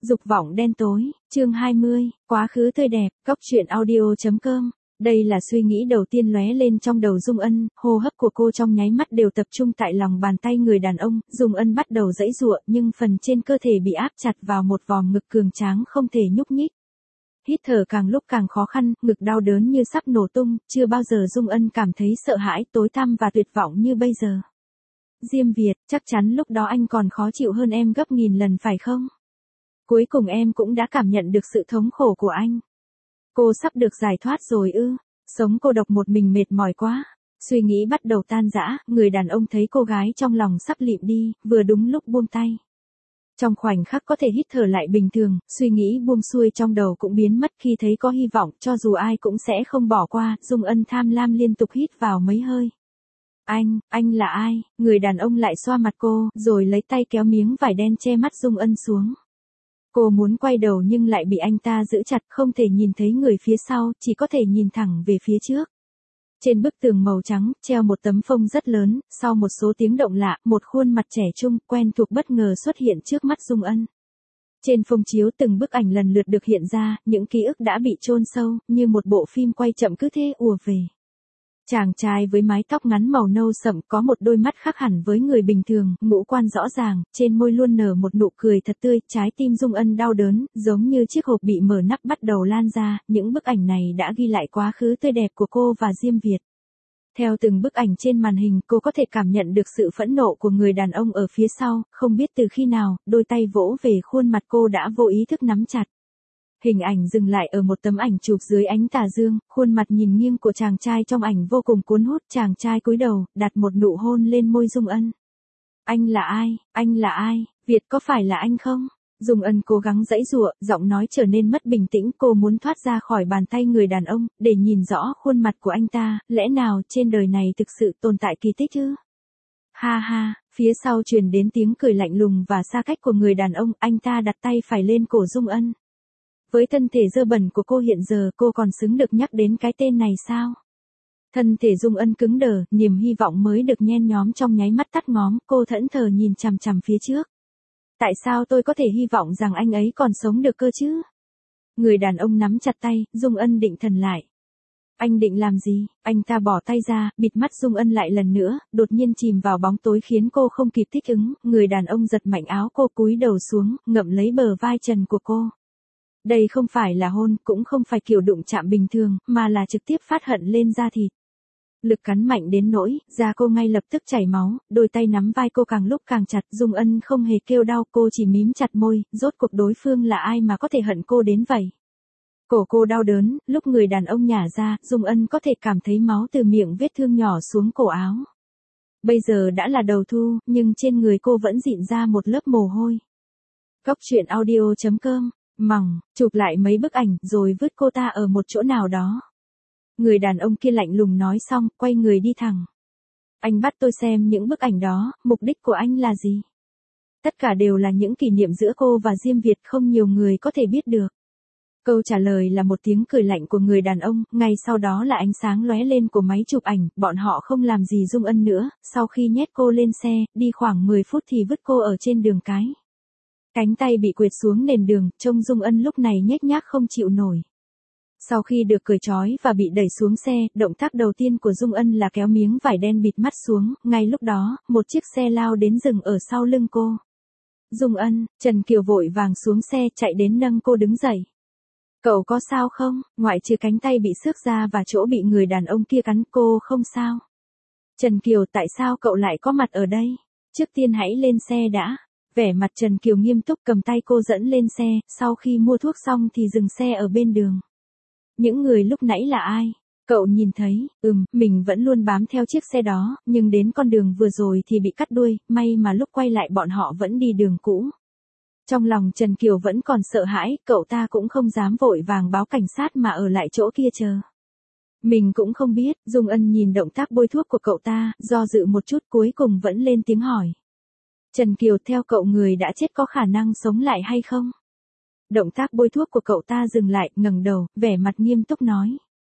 Dục vọng đen tối, chương 20, quá khứ tươi đẹp, góc truyện audio.com. Đây là suy nghĩ đầu tiên lóe lên trong đầu Dung Ân, hô hấp của cô trong nháy mắt đều tập trung tại lòng bàn tay người đàn ông, Dung Ân bắt đầu giãy giụa nhưng phần trên cơ thể bị áp chặt vào một vòng ngực cường tráng không thể nhúc nhích. Hít thở càng lúc càng khó khăn, ngực đau đớn như sắp nổ tung, chưa bao giờ Dung Ân cảm thấy sợ hãi, tối tăm và tuyệt vọng như bây giờ. Diêm Việt, chắc chắn lúc đó anh còn khó chịu hơn em gấp nghìn lần phải không? Cuối cùng em cũng đã cảm nhận được sự thống khổ của anh. Cô sắp được giải thoát rồi ư? Sống cô độc một mình mệt mỏi quá. Suy nghĩ bắt đầu tan rã, người đàn ông thấy cô gái trong lòng sắp lịm đi, vừa đúng lúc buông tay. Trong khoảnh khắc có thể hít thở lại bình thường, suy nghĩ buông xuôi trong đầu cũng biến mất khi thấy có hy vọng, cho dù ai cũng sẽ không bỏ qua, Dung Ân tham lam liên tục hít vào mấy hơi. Anh là ai? Người đàn ông lại xoa mặt cô, rồi lấy tay kéo miếng vải đen che mắt Dung Ân xuống. Cô muốn quay đầu nhưng lại bị anh ta giữ chặt, không thể nhìn thấy người phía sau, chỉ có thể nhìn thẳng về phía trước. Trên bức tường màu trắng, treo một tấm phông rất lớn, sau một số tiếng động lạ, một khuôn mặt trẻ trung, quen thuộc bất ngờ xuất hiện trước mắt Dung Ân. Trên phông chiếu từng bức ảnh lần lượt được hiện ra, những ký ức đã bị chôn sâu, như một bộ phim quay chậm cứ thế ùa về. Chàng trai với mái tóc ngắn màu nâu sậm có một đôi mắt khác hẳn với người bình thường, ngũ quan rõ ràng, trên môi luôn nở một nụ cười thật tươi, trái tim Dung Ân đau đớn, giống như chiếc hộp bị mở nắp bắt đầu lan ra, những bức ảnh này đã ghi lại quá khứ tươi đẹp của cô và Diêm Việt. Theo từng bức ảnh trên màn hình, cô có thể cảm nhận được sự phẫn nộ của người đàn ông ở phía sau, không biết từ khi nào, đôi tay vỗ về khuôn mặt cô đã vô ý thức nắm chặt. Hình ảnh dừng lại ở một tấm ảnh chụp dưới ánh tà dương, khuôn mặt nhìn nghiêng của chàng trai trong ảnh vô cùng cuốn hút, chàng trai cúi đầu, đặt một nụ hôn lên môi Dung Ân. Anh là ai? Anh là ai? Việt có phải là anh không? Dung Ân cố gắng giãy giụa, giọng nói trở nên mất bình tĩnh, cô muốn thoát ra khỏi bàn tay người đàn ông, để nhìn rõ khuôn mặt của anh ta, lẽ nào trên đời này thực sự tồn tại kỳ tích ư? Ha ha, phía sau truyền đến tiếng cười lạnh lùng và xa cách của người đàn ông, anh ta đặt tay phải lên cổ Dung Ân. Với thân thể dơ bẩn của cô hiện giờ, cô còn xứng được nhắc đến cái tên này sao? Thân thể Dung Ân cứng đờ, niềm hy vọng mới được nhen nhóm trong nháy mắt tắt ngóm, cô thẫn thờ nhìn chằm chằm phía trước. Tại sao tôi có thể hy vọng rằng anh ấy còn sống được cơ chứ? Người đàn ông nắm chặt tay, Dung Ân định thần lại. Anh định làm gì? Anh ta bỏ tay ra, bịt mắt Dung Ân lại lần nữa, đột nhiên chìm vào bóng tối khiến cô không kịp thích ứng, người đàn ông giật mạnh áo cô cúi đầu xuống, ngậm lấy bờ vai trần của cô. Đây không phải là hôn, cũng không phải kiểu đụng chạm bình thường, mà là trực tiếp phát hận lên da thịt. Lực cắn mạnh đến nỗi, da cô ngay lập tức chảy máu, đôi tay nắm vai cô càng lúc càng chặt, Dung Ân không hề kêu đau, cô chỉ mím chặt môi, rốt cuộc đối phương là ai mà có thể hận cô đến vậy. Cổ cô đau đớn, lúc người đàn ông nhả ra, Dung Ân có thể cảm thấy máu từ miệng vết thương nhỏ xuống cổ áo. Bây giờ đã là đầu thu, nhưng trên người cô vẫn rịn ra một lớp mồ hôi. Góc truyện audio.com. Chụp lại mấy bức ảnh rồi vứt cô ta ở một chỗ nào đó. Người đàn ông kia lạnh lùng nói xong, quay người đi thẳng. Anh bắt tôi xem những bức ảnh đó, mục đích của anh là gì? Tất cả đều là những kỷ niệm giữa cô và Diêm Việt, không nhiều người có thể biết được. Câu trả lời là một tiếng cười lạnh của người đàn ông, ngay sau đó là ánh sáng lóe lên của máy chụp ảnh, bọn họ không làm gì Dung Ân nữa, sau khi nhét cô lên xe, đi khoảng 10 phút thì vứt cô ở trên đường cái. Cánh tay bị quệt xuống nền đường, trông Dung Ân lúc này nhếch nhác không chịu nổi. Sau khi được cởi trói và bị đẩy xuống xe, động tác đầu tiên của Dung Ân là kéo miếng vải đen bịt mắt xuống, ngay lúc đó, một chiếc xe lao đến dừng ở sau lưng cô. Dung Ân, Trần Kiều vội vàng xuống xe chạy đến nâng cô đứng dậy. Cậu có sao không? Ngoại trừ cánh tay bị xước ra và chỗ bị người đàn ông kia cắn, cô không sao. Trần Kiều, tại sao cậu lại có mặt ở đây? Trước tiên hãy lên xe đã. Vẻ mặt Trần Kiều nghiêm túc cầm tay cô dẫn lên xe, sau khi mua thuốc xong thì dừng xe ở bên đường. Những người lúc nãy là ai? Cậu nhìn thấy, mình vẫn luôn bám theo chiếc xe đó, nhưng đến con đường vừa rồi thì bị cắt đuôi, may mà lúc quay lại bọn họ vẫn đi đường cũ. Trong lòng Trần Kiều vẫn còn sợ hãi, cậu ta cũng không dám vội vàng báo cảnh sát mà ở lại chỗ kia chờ. Mình cũng không biết, Dung Ân nhìn động tác bôi thuốc của cậu ta, do dự một chút cuối cùng vẫn lên tiếng hỏi. Trần Kiều, theo cậu người đã chết có khả năng sống lại hay không? Động tác bôi thuốc của cậu ta dừng lại, ngẩng đầu, vẻ mặt nghiêm túc nói.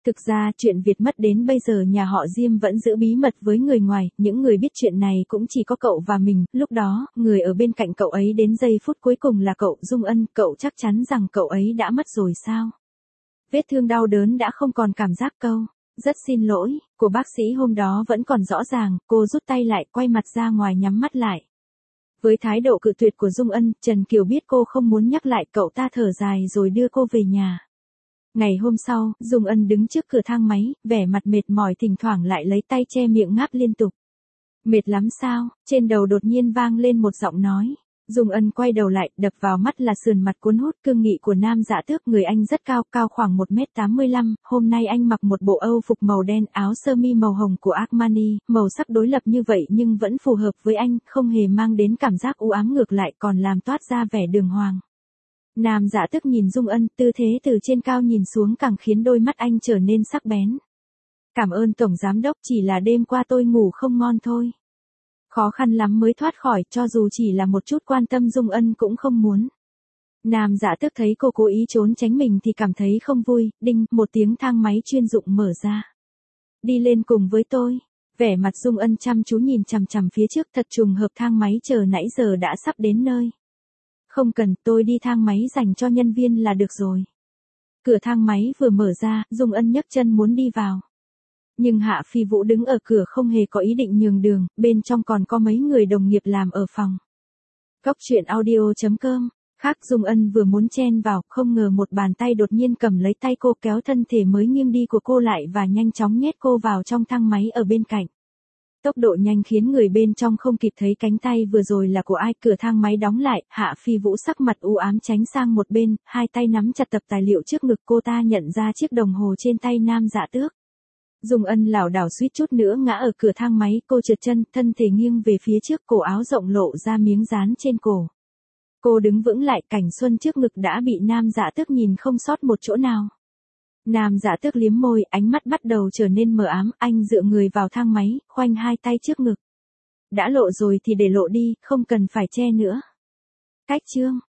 Thực ra chuyện Việt mất đến bây giờ nhà họ Diêm vẫn giữ bí mật với người ngoài, những người biết chuyện này cũng chỉ có cậu và mình, lúc đó, người ở bên cạnh cậu ấy đến giây phút cuối cùng là cậu, Dung Ân, cậu chắc chắn rằng cậu ấy đã mất rồi sao? Vết thương đau đớn đã không còn cảm giác câu, rất xin lỗi, của bác sĩ hôm đó vẫn còn rõ ràng, cô rút tay lại, quay mặt ra ngoài nhắm mắt lại. Với thái độ cự tuyệt của Dung Ân, Trần Kiều biết cô không muốn nhắc lại, cậu ta thở dài rồi đưa cô về nhà. Ngày hôm sau, Dung Ân đứng trước cửa thang máy, vẻ mặt mệt mỏi thỉnh thoảng lại lấy tay che miệng ngáp liên tục. Mệt lắm sao? Trên đầu đột nhiên vang lên một giọng nói. Dung Ân quay đầu lại, đập vào mắt là sườn mặt cuốn hút cương nghị của Nam Dạ Tước, người anh rất cao, cao khoảng 1m85, hôm nay anh mặc một bộ Âu phục màu đen, áo sơ mi màu hồng của Armani, màu sắc đối lập như vậy nhưng vẫn phù hợp với anh, không hề mang đến cảm giác u ám, ngược lại còn làm toát ra vẻ đường hoàng. Nam Dạ Tước nhìn Dung Ân, tư thế từ trên cao nhìn xuống càng khiến đôi mắt anh trở nên sắc bén. Cảm ơn Tổng Giám Đốc, chỉ là đêm qua tôi ngủ không ngon thôi. Khó khăn lắm mới thoát khỏi, cho dù chỉ là một chút quan tâm Dung Ân cũng không muốn. Nam Dạ Tước thấy cô cố ý trốn tránh mình thì cảm thấy không vui, đinh, một tiếng thang máy chuyên dụng mở ra. Đi lên cùng với tôi. Vẻ mặt Dung Ân chăm chú nhìn chằm chằm phía trước, thật trùng hợp thang máy chờ nãy giờ đã sắp đến nơi. Không cần, tôi đi thang máy dành cho nhân viên là được rồi. Cửa thang máy vừa mở ra, Dung Ân nhấc chân muốn đi vào. Nhưng Hạ Phi Vũ đứng ở cửa không hề có ý định nhường đường, bên trong còn có mấy người đồng nghiệp làm ở phòng. Cốc truyện audio.com. Khác Dung Ân vừa muốn chen vào, không ngờ một bàn tay đột nhiên cầm lấy tay cô, kéo thân thể mới nghiêng đi của cô lại và nhanh chóng nhét cô vào trong thang máy ở bên cạnh. Tốc độ nhanh khiến người bên trong không kịp thấy cánh tay vừa rồi là của ai, cửa thang máy đóng lại, Hạ Phi Vũ sắc mặt u ám tránh sang một bên, hai tay nắm chặt tập tài liệu trước ngực, cô ta nhận ra chiếc đồng hồ trên tay Nam Dạ Tước. Dung Ân lảo đảo suýt chút nữa ngã ở cửa thang máy, cô trượt chân, thân thể nghiêng về phía trước, cổ áo rộng lộ ra miếng dán trên cổ. Cô đứng vững lại, cảnh xuân trước ngực đã bị Nam Dạ Tước nhìn không sót một chỗ nào. Nam Dạ Tước liếm môi, ánh mắt bắt đầu trở nên mờ ám, anh dựa người vào thang máy, khoanh hai tay trước ngực. Đã lộ rồi thì để lộ đi, không cần phải che nữa. Cách chương.